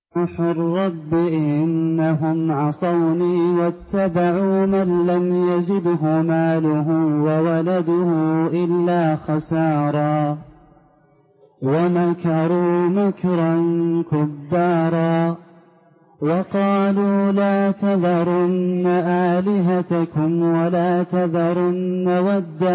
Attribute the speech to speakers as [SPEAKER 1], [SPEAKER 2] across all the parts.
[SPEAKER 1] نوح رب إنهم عصوني واتبعوا من لم يزده ماله وولده إلا خسارا ومكروا مكرا كبارا وقالوا لا تذرن آلهتكم ولا تذرن ودا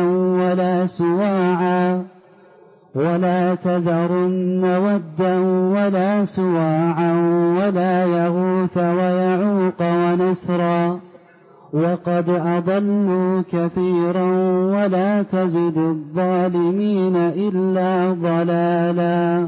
[SPEAKER 1] ولا سواعا ولا يغوث ويعوق ونسرا وقد أضلوا كثيرا ولا تزد الظالمين إلا ضلالا.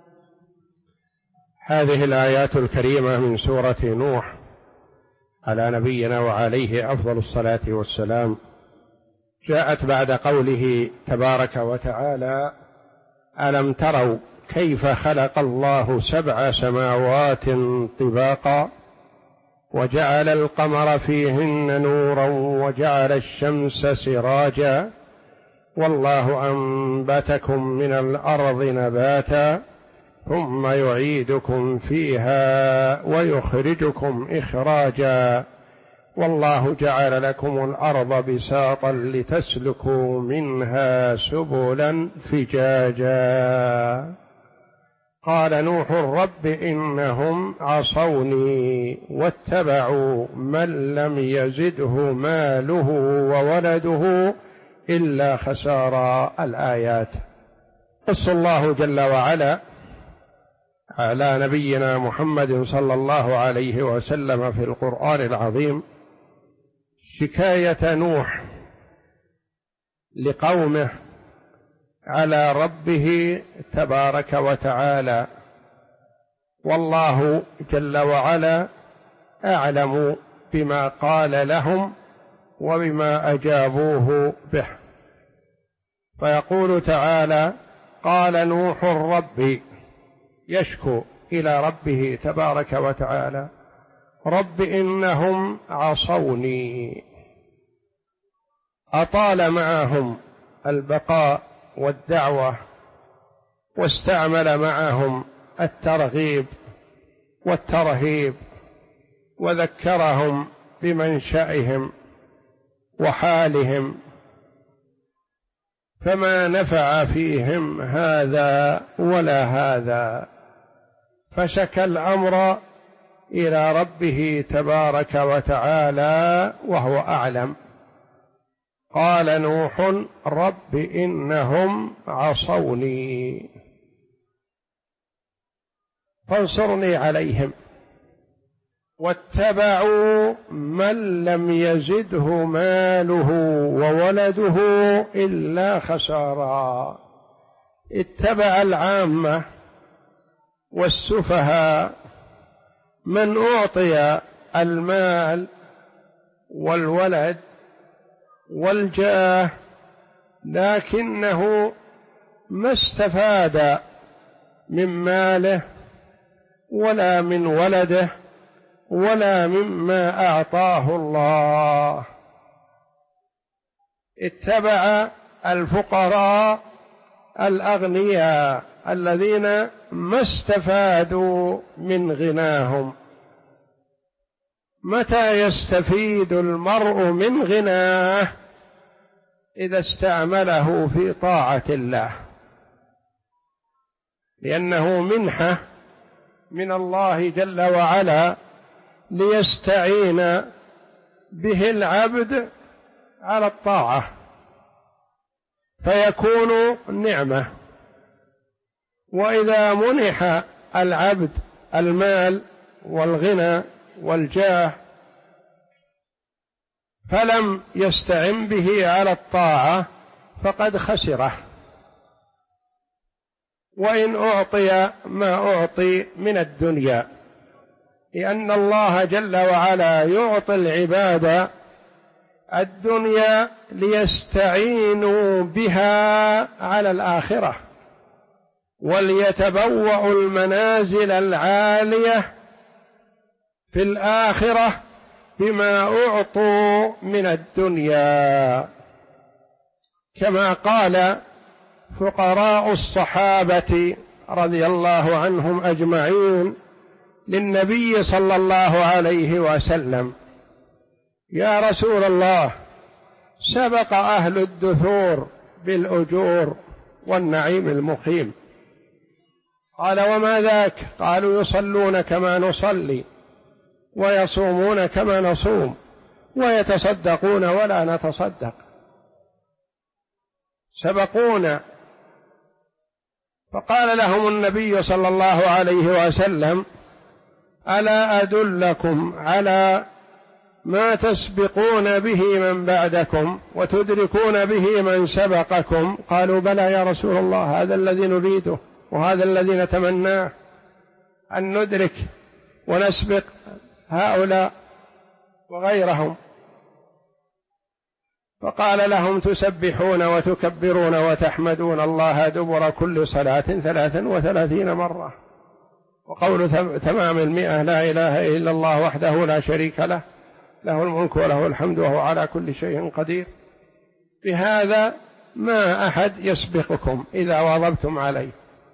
[SPEAKER 2] هذه الآيات الكريمة من سورة نوح على نبينا وعليه أفضل الصلاة والسلام جاءت بعد قوله تبارك وتعالى: ألم تروا كيف خلق الله 7 سماوات طباقا وجعل القمر فيهن نورا وجعل الشمس سراجا والله أنبتكم من الأرض نباتا ثم يعيدكم فيها ويخرجكم إخراجا والله جعل لكم الأرض بساطا لتسلكوا منها سبلا فجاجا. قال نوح رب إنهم عصوني واتبعوا من لم يزده ماله وولده إلا خسارا. الآيات. قص الله جل وعلا على نبينا محمد صلى الله عليه وسلم في القرآن العظيم شكاية نوح لقومه على ربه تبارك وتعالى، والله جل وعلا أعلم بما قال لهم وبما أجابوه به. فيقول تعالى: قال نوح ربي، يشكو إلى ربه تبارك وتعالى: رب إنهم عصوني. أطال معهم البقاء والدعوة واستعمل معهم الترغيب والترهيب وذكرهم بمنشأهم وحالهم، فما نفع فيهم هذا ولا هذا، فشكى الأمر إلى ربه تبارك وتعالى وهو أعلم. قال نوح رب إنهم عصوني فانصرني عليهم واتبعوا من لم يزده ماله وولده إلا خسارا. اتبع العامة والسفهاء من أعطي المال والولد والجاه لكنه ما استفاد من ماله ولا من ولده ولا مما أعطاه الله. اتبع الفقراء الأغنياء الذين ما استفادوا من غناهم. متى يستفيد المرء من غناه؟ إذا استعمله في طاعة الله، لأنه منحة من الله جل وعلا ليستعين به العبد على الطاعة فيكون نعمة. وإذا منح العبد المال والغنى والجاه فلم يستعن به على الطاعة فقد خسره. وإن أعطي ما أعطي من الدنيا، لأن الله جل وعلا يعطي العباد الدنيا ليستعينوا بها على الآخرة وليتبوأوا المنازل العالية في الآخرة بما أعطوا من الدنيا، كما قال فقراء الصحابة رضي الله عنهم أجمعين للنبي صلى الله عليه وسلم: يا رسول الله، سبق أهل الدثور بالأجور والنعيم المقيم. قال: وما ذاك؟ قالوا: يصلون كما نصلي، ويصومون كما نصوم، ويتصدقون ولا نتصدق. سبقونا. فقال لهم النبي صلى الله عليه وسلم: ألا أدلكم على ما تسبقون به من بعدكم وتدركون به من سبقكم؟ قالوا: بلى يا رسول الله، هذا الذي نريده وهذا الذي نتمناه، أن ندرك ونسبق هؤلاء وغيرهم. فقال لهم: تسبحون وتكبرون وتحمدون الله دبر كل صلاة 33 مرة. وقول تمام 100: لا إله إلا الله وحده لا شريك له، له الملك وله الحمد وهو على كل شيء قدير. بهذا ما أحد يسبقكم إذا واظبتم عليه.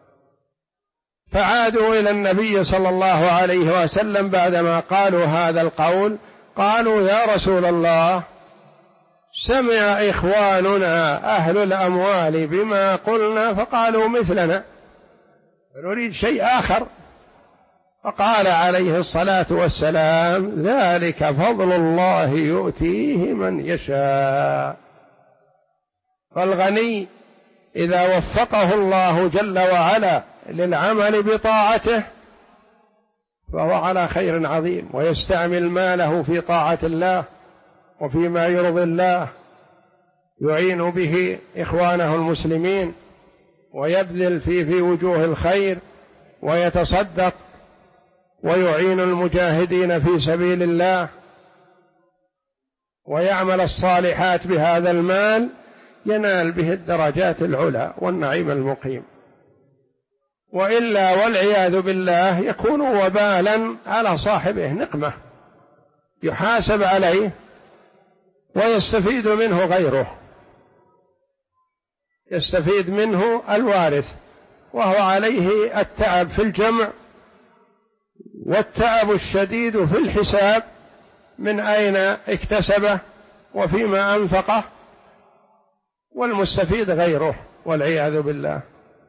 [SPEAKER 2] فعادوا إلى النبي صلى الله عليه وسلم بعدما قالوا هذا القول، قالوا: يا رسول الله، سمع إخواننا أهل الأموال بما قلنا فقالوا مثلنا، نريد شيء آخر. فقال عليه الصلاة والسلام: ذلك فضل الله يؤتيه من يشاء. فالغني إذا وفقه الله جل وعلا للعمل بطاعته فهو على خير عظيم، ويستعمل ماله في طاعة الله وفيما يرضي الله، يعين به إخوانه المسلمين، ويبذل في وجوه الخير، ويتصدق، ويعين المجاهدين في سبيل الله، ويعمل الصالحات بهذا المال، ينال به الدرجات العلى والنعيم المقيم. وإلا والعياذ بالله يكون وبالا على صاحبه، نقمة يحاسب عليه ويستفيد منه غيره، يستفيد منه الوارث، وهو عليه التعب في الجمع والتعب الشديد في الحساب من أين اكتسبه وفيما أنفقه، والمستفيد غيره والعياذ بالله.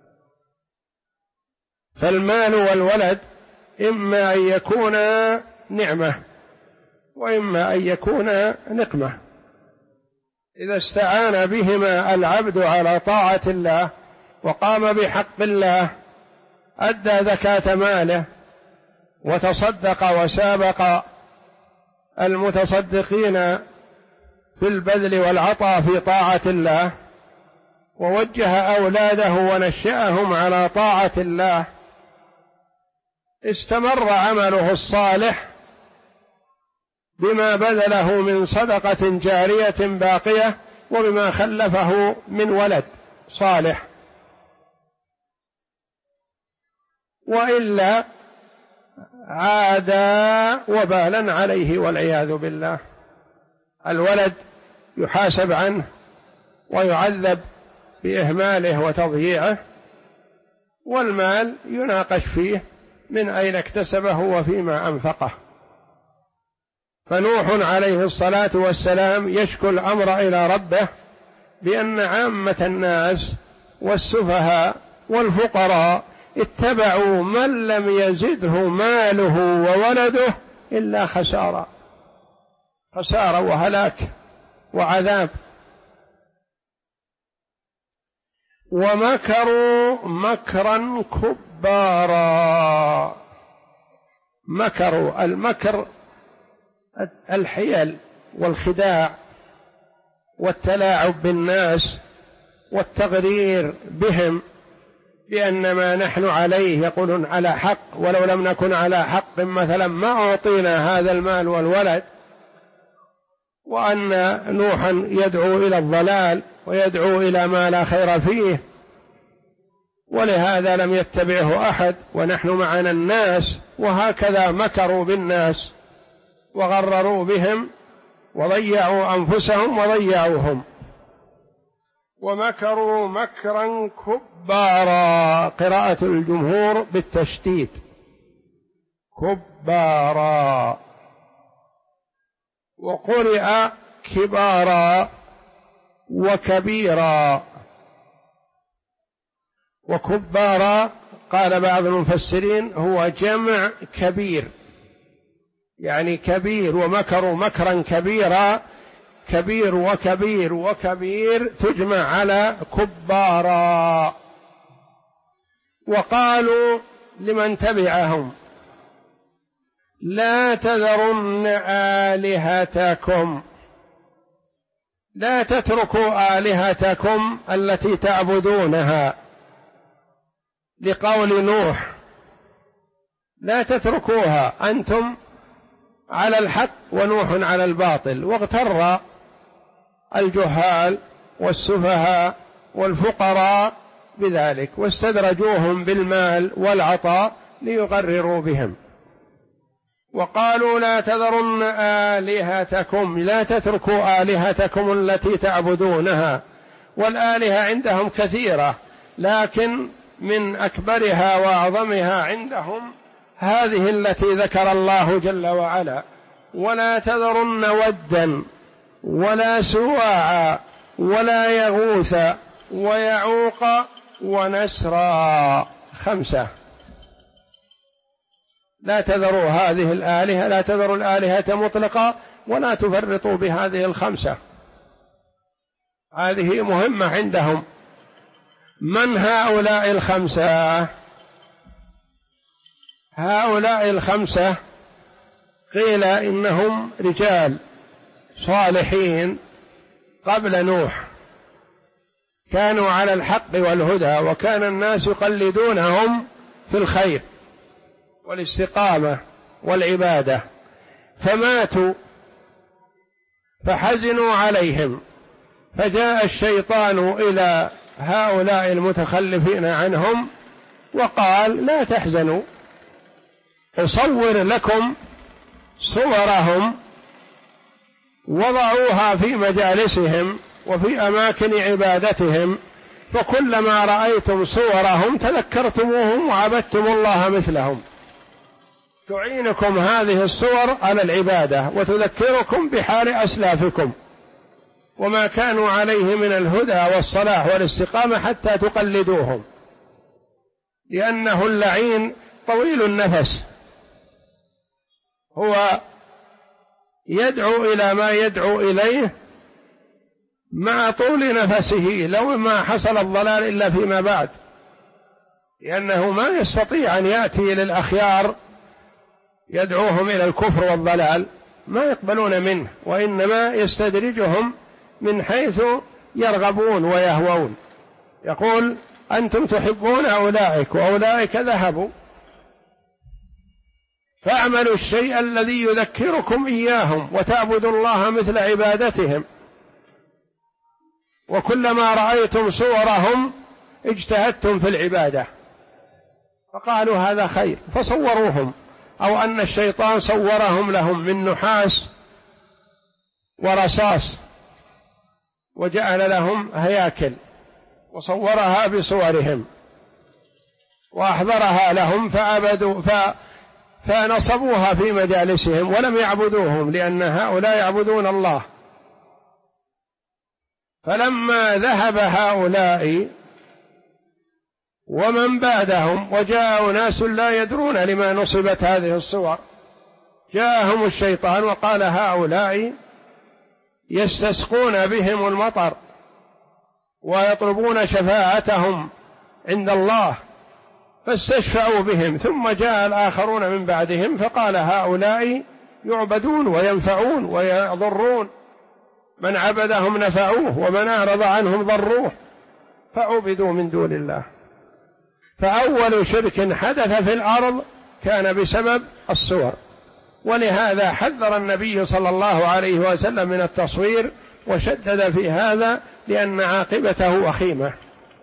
[SPEAKER 2] فالمال والولد إما أن يكون نعمة وإما أن يكون نقمة. إذا استعان بهما العبد على طاعة الله وقام بحق الله، أدى زكاة ماله وتصدق وسابق المتصدقين في البذل والعطاء في طاعة الله، ووجه أولاده ونشأهم على طاعة الله، استمر عمله الصالح بما بذله من صدقة جارية باقية وبما خلفه من ولد صالح. وإلا عاد وبالا عليه والعياذ بالله. الولد يحاسب عنه ويعذب بإهماله وتضييعه، والمال يناقش فيه من أين اكتسبه وفيما أنفقه. فنوح عليه الصلاة والسلام يشكو الأمر إلى ربه بأن عامة الناس والسفهاء والفقراء اتبعوا من لم يزده ماله وولده إلا خسارة وهلاك وعذاب. ومكروا مكرا كبارا. مكروا، المكر الحيل والخداع والتلاعب بالناس والتغرير بهم بأن ما نحن عليه يقولون على حق، ولو لم نكن على حق مثلا ما أعطينا هذا المال والولد، وأن نوحا يدعو إلى الضلال ويدعو إلى ما لا خير فيه، ولهذا لم يتبعه أحد ونحن معنا الناس. وهكذا مكروا بالناس وغرروا بهم وضيعوا أنفسهم وضيعوهم. ومكروا مكرا كبارا، قراءة الجمهور بالتشديد، كبارا، وقرئ كبارا وكبيرا. وكبارا قال بعض المفسرين هو جمع كبير، يعني كبير، ومكروا مكرا كبيرا، كبير وكبير وكبير تجمع على كبارا. وقالوا لمن تبعهم لا تذرن آلهتكم، لا تتركوا آلهتكم التي تعبدونها، لقول نوح لا تتركوها، أنتم على الحق ونوح على الباطل. واغتر الجهال والسفهاء والفقراء بذلك، واستدرجوهم بالمال والعطاء ليغرروا بهم. وقالوا لا تذرن آلهتكم، لا تتركوا آلهتكم التي تعبدونها. والآلهة عندهم كثيرة، لكن من أكبرها وأعظمها عندهم هذه التي ذكر الله جل وعلا: ولا تذرن ودا ولا سواعا ولا يغوث ويعوق ونسرا. 5. لا تذروا هذه الآلهة، لا تذروا الآلهة مطلقة، ولا تفرطوا بهذه 5. هذه مهمة عندهم. من هؤلاء 5؟ هؤلاء 5 قيل إنهم رجال صالحين قبل نوح، كانوا على الحق والهدى، وكان الناس يقلدونهم في الخير والاستقامة والعبادة، فماتوا فحزنوا عليهم، فجاء الشيطان إلى هؤلاء المتخلفين عنهم وقال: لا تحزنوا، أصور لكم صورهم وضعوها في مجالسهم وفي أماكن عبادتهم، فكلما رأيتم صورهم تذكرتموهم وعبدتم الله مثلهم. تعينكم هذه الصور على العبادة وتذكركم بحال أسلافكم وما كانوا عليه من الهدى والصلاح والاستقامة حتى تقلدوهم، لأنه اللعين طويل النفس، هو يدعو إلى ما يدعو إليه مع طول نفسه، لو ما حصل الضلال إلا فيما بعد، لأنه ما يستطيع أن يأتي للأخيار يدعوهم إلى الكفر والضلال، ما يقبلون منه، وإنما يستدرجهم من حيث يرغبون ويهوون. يقول: أنتم تحبون أولئك وأولئك ذهبوا، فاعملوا الشيء الذي يذكركم إياهم وتعبدوا الله مثل عبادتهم. وكلما رأيتم صورهم اجتهدتم في العبادة، فقالوا هذا خير، فصوروهم، أو أن الشيطان صورهم لهم من نحاس ورصاص وجعل لهم هياكل وصورها بصورهم وأحضرها لهم فعبدوا فنصبوها في مجالسهم ولم يعبدوهم، لأن هؤلاء يعبدون الله. فلما ذهب هؤلاء ومن بعدهم وجاء ناس لا يدرون لما نصبت هذه الصور، جاءهم الشيطان وقال: هؤلاء يستسقون بهم المطر ويطلبون شفاعتهم عند الله، فاستشفعوا بهم. ثم جاء الآخرون من بعدهم فقال: هؤلاء يعبدون وينفعون ويضرون، من عبدهم نفعوه ومن أعرض عنهم ضروه، فعبدوا من دون الله. فأول شرك حدث في الأرض كان بسبب الصور، ولهذا حذر النبي صلى الله عليه وسلم من التصوير وشدد في هذا، لأن عاقبته وخيمة.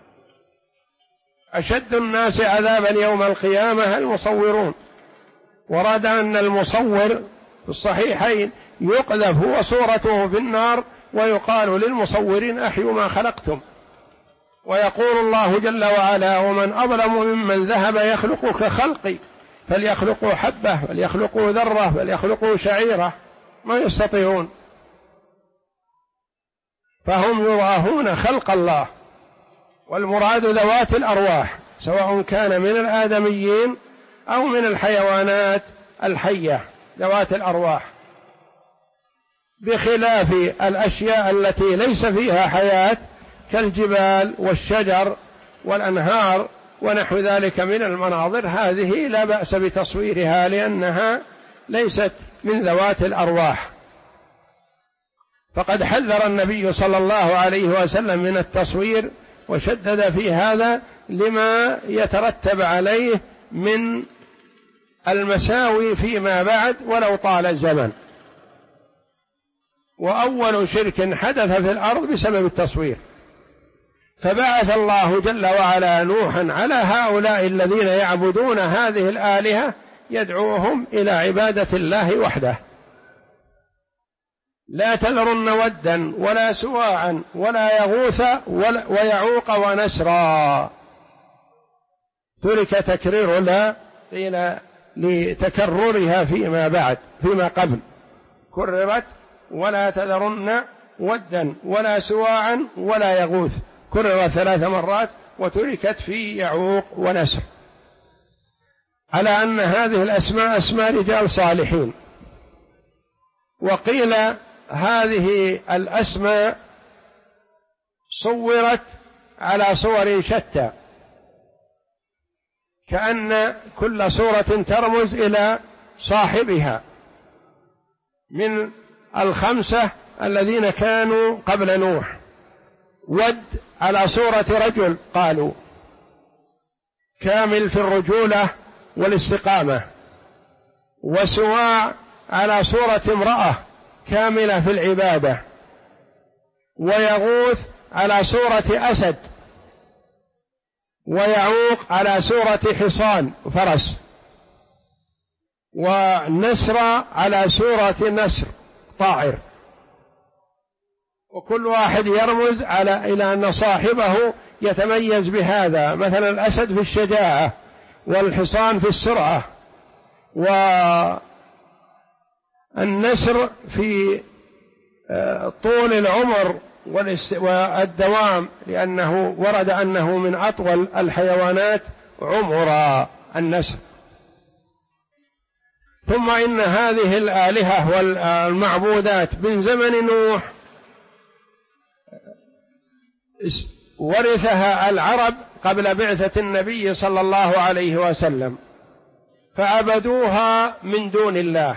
[SPEAKER 2] أشد الناس عذابا يوم القيامة المصورون. ورد أن المصور في الصحيحين يقذف هو صورته في النار، ويقال للمصورين: أحيوا ما خلقتم. ويقول الله جل وعلا: ومن أظلم ممن ذهب يخلق كخلقي فليخلقوا حبة، فليخلقوا ذرة، فليخلقوا شعيرة، ما يستطيعون، فهم يضاهون خلق الله. والمراد ذوات الأرواح، سواء كان من الآدميين أو من الحيوانات الحية ذوات الأرواح، بخلاف الأشياء التي ليس فيها حياة كالجبال والشجر والأنهار ونحو ذلك من المناظر، هذه لا بأس بتصويرها لأنها ليست من ذوات الأرواح. فقد حذر النبي صلى الله عليه وسلم من التصوير وشدد في هذا لما يترتب عليه من المساوي فيما بعد ولو طال الزمن. وأول شرك حدث في الأرض بسبب التصوير، فبعث الله جل وعلا نوحا على هؤلاء الذين يعبدون هذه الآلهة يدعوهم إلى عبادة الله وحده. لا تذرن ودا ولا سواعا ولا يغوث ويعوق ونسرا، ترك تكرير لا قيل لتكررها فيما قبل، كررت ولا تذرن ودا ولا سواعا ولا يغوث، كرر 3 مرات وتركت في يعوق ونسر، على أن هذه الأسماء أسماء رجال صالحين. وقيل هذه الأسماء صورت على صور شتى، كأن كل صورة ترمز إلى صاحبها، من 5 الذين كانوا قبل نوح. ود على صورة رجل قالوا كامل في الرجولة والاستقامة، وسواع على صورة امرأة كاملة في العبادة، ويغوث على صورة أسد، ويعوق على صورة حصان فرس، ونسر على صورة نسر طائر. وكل واحد يرمز إلى أن صاحبه يتميز بهذا، مثلا الأسد في الشجاعة، والحصان في السرعة، والنسر في طول العمر والدوام، لأنه ورد أنه من أطول الحيوانات عمرا النسر. ثم إن هذه الآلهة والمعبودات من زمن نوح ورثها العرب قبل بعثة النبي صلى الله عليه وسلم، فعبدوها من دون الله،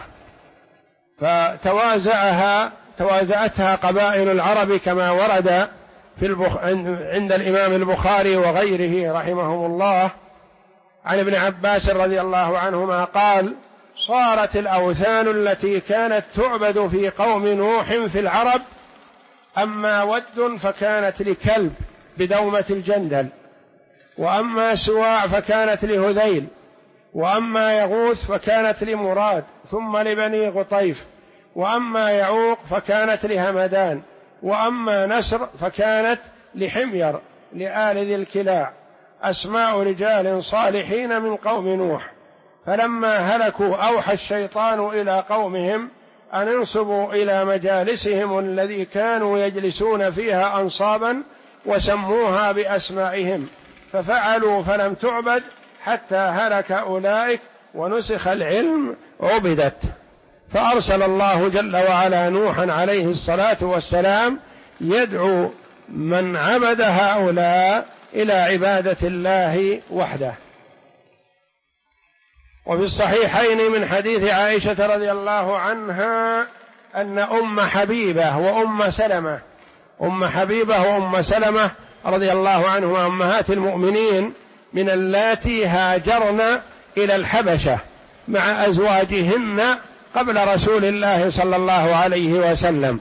[SPEAKER 2] فتوازعتها قبائل العرب كما ورد عند الإمام البخاري وغيره رحمهم الله عن ابن عباس رضي الله عنهما قال: صارت الأوثان التي كانت تعبد في قوم نوح في العرب، أما ود فكانت لكلب بدومة الجندل، وأما سواع فكانت لهذيل، وأما يغوث فكانت لمراد ثم لبني غطيف، وأما يعوق فكانت لهمدان، وأما نسر فكانت لحمير لآل ذي الكلاع، أسماء رجال صالحين من قوم نوح. فلما هلكوا أوحى الشيطان إلى قومهم أن انصبوا إلى مجالسهم الذي كانوا يجلسون فيها أنصابا وسموها بأسمائهم، ففعلوا فلم تعبد حتى هلك أولئك ونسخ العلم عبدت. فأرسل الله جل وعلا نوحا عليه الصلاة والسلام يدعو من عبد هؤلاء إلى عبادة الله وحده. وفي الصحيحين من حديث عائشة رضي الله عنها أن أم حبيبة وأم سلمة رضي الله عنهما أمهات المؤمنين من اللاتي هاجرن إلى الحبشة مع أزواجهن قبل رسول الله صلى الله عليه وسلم،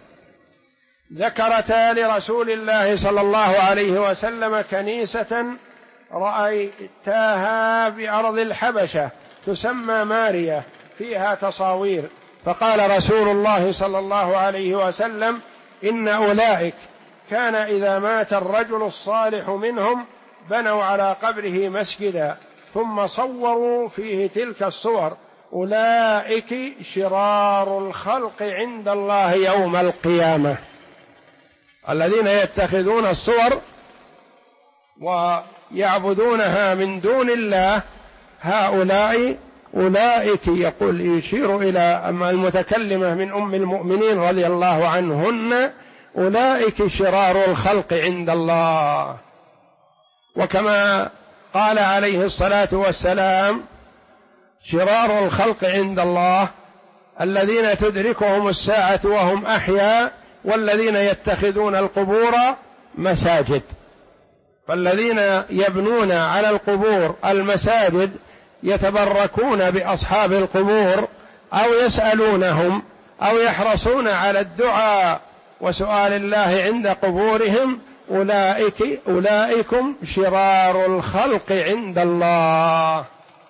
[SPEAKER 2] ذكرتا لرسول الله صلى الله عليه وسلم كنيسة رأيتاها بأرض الحبشة تسمى ماريا فيها تصاوير، فقال رسول الله صلى الله عليه وسلم: إن أولئك كان إذا مات الرجل الصالح منهم بنوا على قبره مسجدا، ثم صوروا فيه تلك الصور أولئك شرار الخلق عند الله يوم القيامة. الذين يتخذون الصور ويعبدونها من دون الله هؤلاء أولئك، يقول يشير إلى المتكلمة من أم المؤمنين رضي الله عنهن، أولئك شرار الخلق عند الله. وكما قال عليه الصلاة والسلام شرار الخلق عند الله الذين تدركهم الساعة وهم أحياء والذين يتخذون القبور مساجد. فالذين يبنون على القبور المساجد يتبركون بأصحاب القبور أو يسألونهم أو يحرصون على الدعاء وسؤال الله عند قبورهم، أولئكم شرار الخلق عند الله.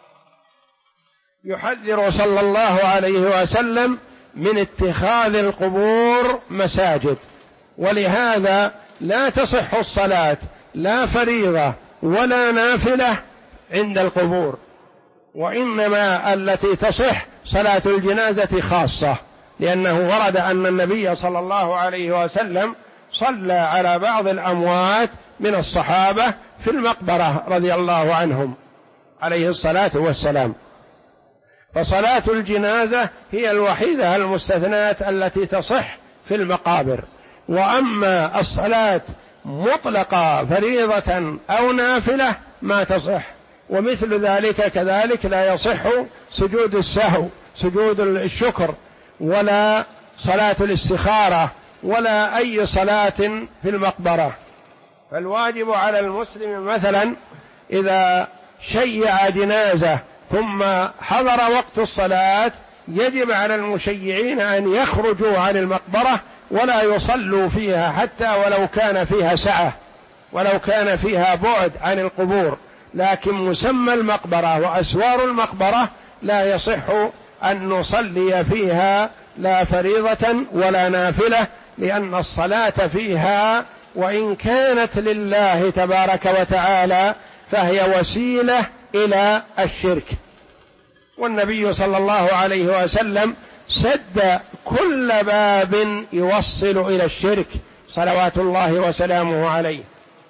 [SPEAKER 2] يحذر صلى الله عليه وسلم من اتخاذ القبور مساجد، ولهذا لا تصح الصلاة لا فريضة ولا نافلة عند القبور، وإنما التي تصح صلاة الجنازة خاصة، لأنه ورد أن النبي صلى الله عليه وسلم صلى على بعض الأموات من الصحابة في المقبرة رضي الله عنهم عليه الصلاة والسلام. فصلاة الجنازة هي الوحيدة المستثناة التي تصح في المقابر، وأما الصلاة مطلقة فريضة أو نافلة ما تصح. ومثل ذلك كذلك لا يصح سجود السهو، سجود الشكر، ولا صلاة الاستخارة، ولا أي صلاة في المقبرة. فالواجب على المسلم مثلا إذا شيع جنازة ثم حضر وقت الصلاة يجب على المشيعين أن يخرجوا عن المقبرة ولا يصلوا فيها حتى ولو كان فيها سعة، ولو كان فيها بعد عن القبور، لكن مسمى المقبرة وأسوار المقبرة لا يصح أن نصلي فيها لا فريضة ولا نافلة، لأن الصلاة فيها وإن كانت لله تبارك وتعالى فهي وسيلة إلى الشرك. والنبي صلى الله عليه وسلم سد كل باب يوصل إلى الشرك صلوات الله وسلامه عليه،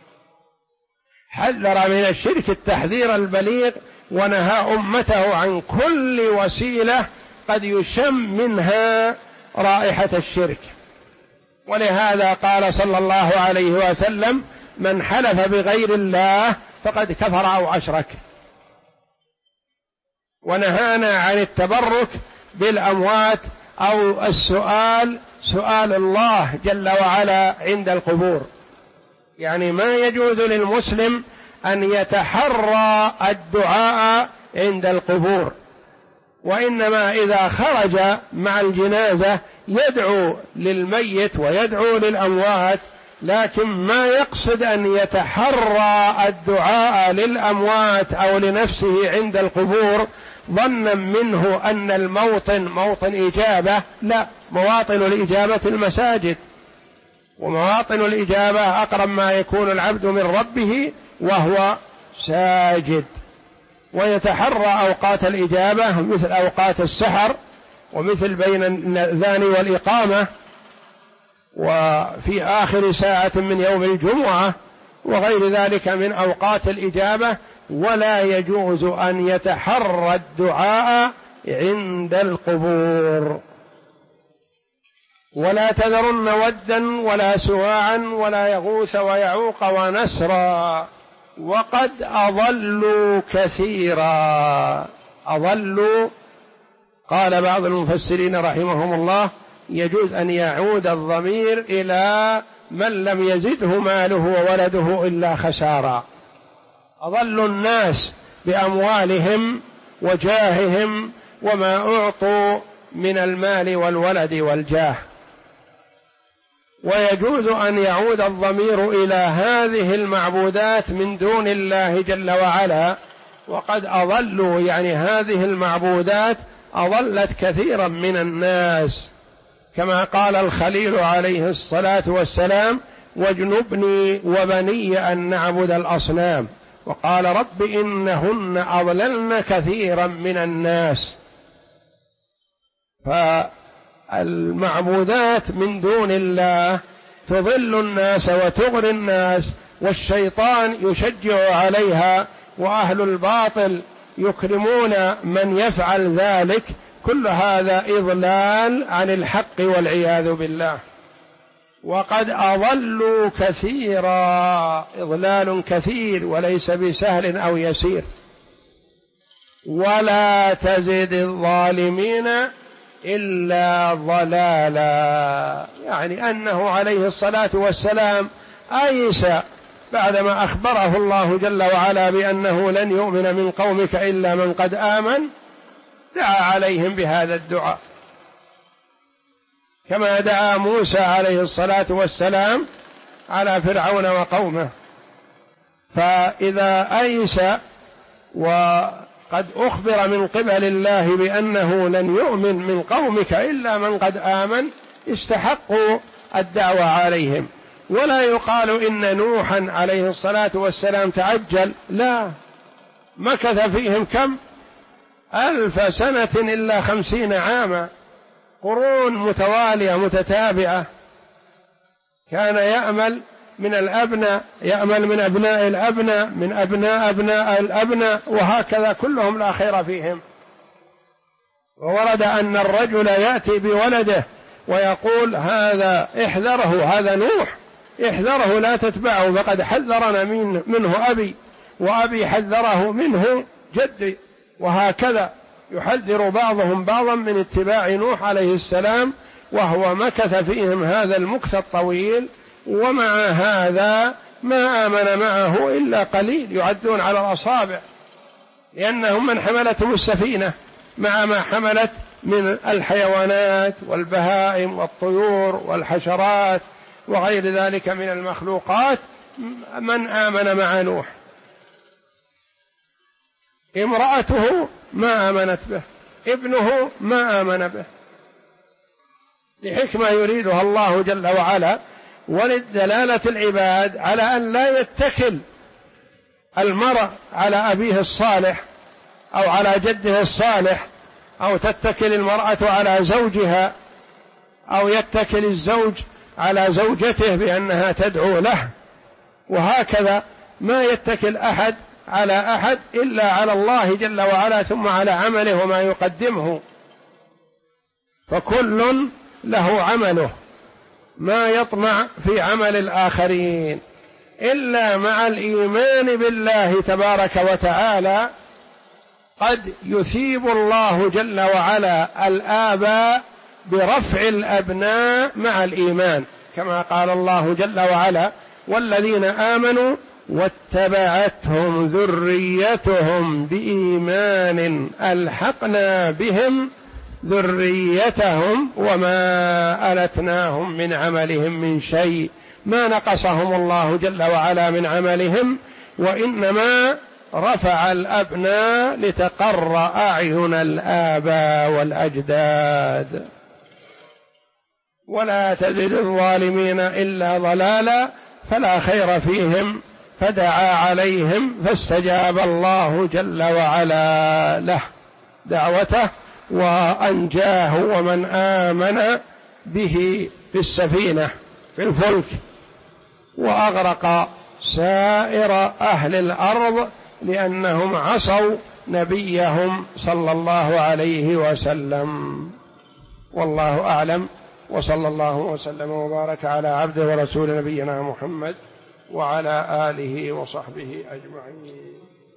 [SPEAKER 2] حذر من الشرك التحذير البليغ، ونهى أمته عن كل وسيلة قد يشم منها رائحة الشرك. ولهذا قال صلى الله عليه وسلم من حلف بغير الله فقد كفر أو أشرك. ونهانا عن التبرك بالأموات أو سؤال الله جل وعلا عند القبور، يعني ما يجوز للمسلم أن يتحرى الدعاء عند القبور، وإنما إذا خرج مع الجنازة يدعو للميت ويدعو للأموات، لكن ما يقصد أن يتحرى الدعاء للأموات أو لنفسه عند القبور ظنا منه أن الموطن موطن إجابة. لا، مواطن الإجابة المساجد، ومواطن الإجابة أقرب ما يكون العبد من ربه وهو ساجد. ويتحرى أوقات الإجابة مثل أوقات السحر، ومثل بين الأذان والإقامة، وفي آخر ساعة من يوم الجمعة، وغير ذلك من أوقات الإجابة. ولا يجوز أن يتحرى الدعاء عند القبور. ولا تذرن ودا ولا سواعا ولا يغوث ويعوق ونسرا وقد أضلوا كثيرا. أضلوا، قال بعض المفسرين رحمهم الله يجوز أن يعود الضمير إلى من لم يزده ماله وولده إلا خسارا. أضلوا الناس بأموالهم وجاههم وما أعطوا من المال والولد والجاه. ويجوز أن يعود الضمير إلى هذه المعبودات من دون الله جل وعلا. وقد أضلوا، يعني هذه المعبودات أضلت كثيرا من الناس، كما قال الخليل عليه الصلاة والسلام واجنبني وبني أن نعبد الأصنام. وقال رب إنهن أضللن كثيرا من الناس. فالمعبودات من دون الله تضل الناس وتغري الناس، والشيطان يشجع عليها، وأهل الباطل يكرمون من يفعل ذلك. كل هذا إضلال عن الحق والعياذ بالله. وقد أضلوا كثيرا، إضلال كثير وليس بسهل أو يسير. ولا تزد الظالمين إلا ضلالا، يعني أنه عليه الصلاة والسلام أيس بعدما أخبره الله جل وعلا بأنه لن يؤمن من قومك إلا من قد آمن، دعا عليهم بهذا الدعاء كما دعا موسى عليه الصلاة والسلام على فرعون وقومه. فإذا أيس وقد أخبر من قبل الله بأنه لن يؤمن من قومك إلا من قد آمن، استحقوا الدعوة عليهم. ولا يقال إن نوحا عليه الصلاة والسلام تعجل، لا، مكث فيهم كم 1000 سنة إلا 50 عاما، قرون متوالية متتابعة. كان يأمل من الأبناء، يأمل من أبناء الأبناء، من أبناء أبناء الأبناء، وهكذا كلهم لا خير فيهم. وورد أن الرجل يأتي بولده ويقول هذا احذره، هذا نوح، احذره لا تتبعه، فقد حذرنا منه أبي، وأبي حذره منه جدي، وهكذا يحذر بعضهم بعضا من اتباع نوح عليه السلام، وهو مكث فيهم هذا المكث الطويل. ومع هذا ما آمن معه إلا قليل، يعدون على الأصابع، لأنهم من حملتهم السفينة مع ما حملت من الحيوانات والبهائم والطيور والحشرات وغير ذلك من المخلوقات. من آمن مع نوح؟ امرأته ما آمنت به، ابنه ما آمن به، لحكمة يريدها الله جل وعلا، ولدلالة العباد على أن لا يتكل المرء على أبيه الصالح أو على جده الصالح، أو تتكل المرأة على زوجها، أو يتكل الزوج على زوجته بأنها تدعو له، وهكذا ما يتكل أحد على أحد إلا على الله جل وعلا، ثم على عمله وما يقدمه. فكل له عمله، ما يطمع في عمل الآخرين إلا مع الإيمان بالله تبارك وتعالى. قد يثيب الله جل وعلا الآباء برفع الأبناء مع الإيمان، كما قال الله جل وعلا والذين آمنوا واتبعتهم ذريتهم بإيمان ألحقنا بهم ذريتهم وما ألتناهم من عملهم من شيء. ما نقصهم الله جل وعلا من عملهم، وإنما رفع الأبناء لتقر أعين الآباء والأجداد. ولا تزد الظالمين إلا ضلالا، فلا خير فيهم، فدعا عليهم فاستجاب الله جل وعلا له دعوته وأنجاه ومن آمن به في السفينة في الفلك، وأغرق سائر أهل الأرض لأنهم عصوا نبيهم صلى الله عليه وسلم. والله أعلم، وصلى الله وسلم وبارك على عبده ورسول نبينا محمد وعلى آله وصحبه أجمعين.